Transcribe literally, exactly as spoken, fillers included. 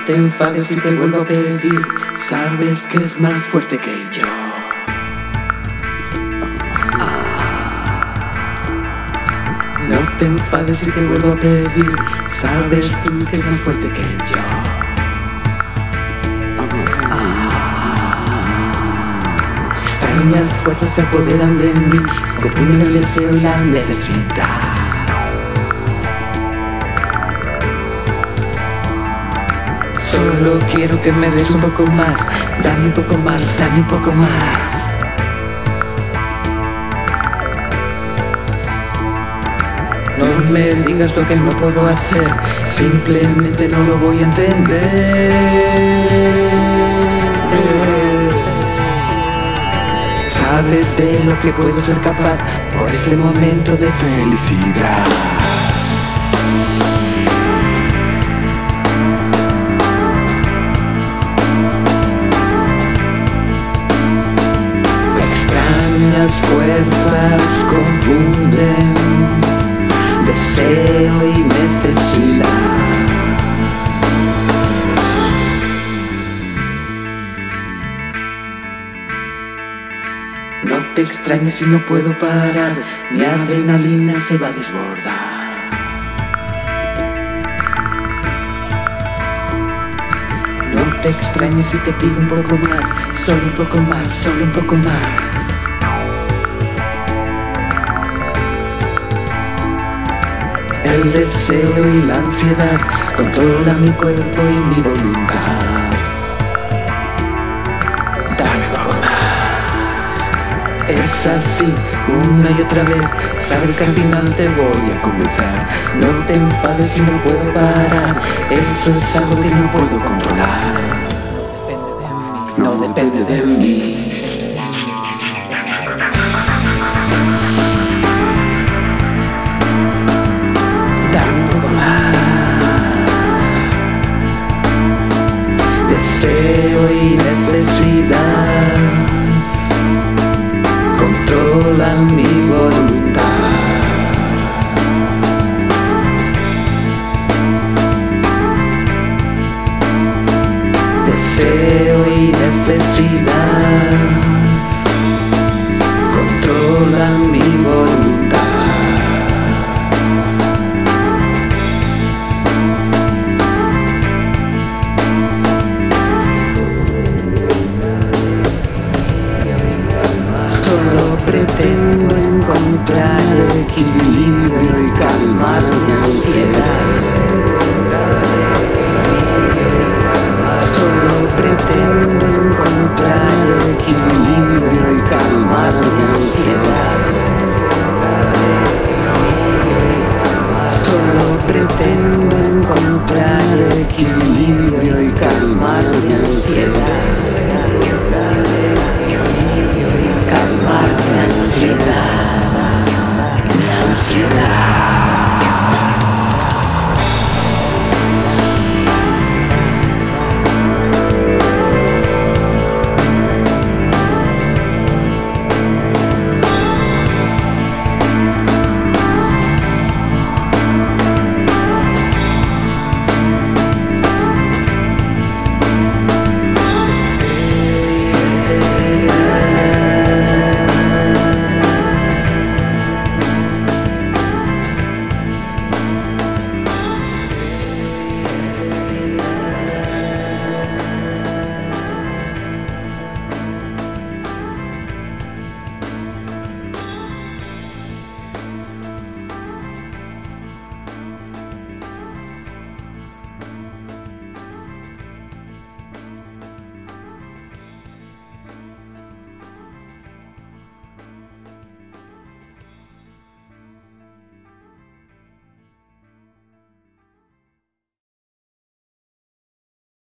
te enfades si te vuelvo a pedir, sabes que es más fuerte que yo. No te enfades si te vuelvo a pedir, sabes tú que es más fuerte que yo. Extrañas fuerzas se apoderan de mí, confunden el deseo y la necesidad. Solo quiero que me des un poco más, dame un poco más, dame un poco más. No me digas lo que no puedo hacer, simplemente no lo voy a entender. Sabes de lo que puedo ser capaz por ese momento de felicidad. Extrañas fuerzas confunden deseo y necesidad. No te extrañes si no puedo parar, mi adrenalina se va a desbordar. No te extrañes si te pido un poco más, solo un poco más, solo un poco más. El deseo y la ansiedad controlan mi cuerpo y mi voluntad. Dame un poco más. Es así, una y otra vez, sabes que al final te voy a convencer. No te enfades si no puedo parar, eso es algo que no puedo controlar. No depende de mí. Deseo y necesidad controlan mi voluntad. Deseo y necesidad controlan mi voluntad. Solo pretendo encontrar equilibrio y calmar mi ansiedad.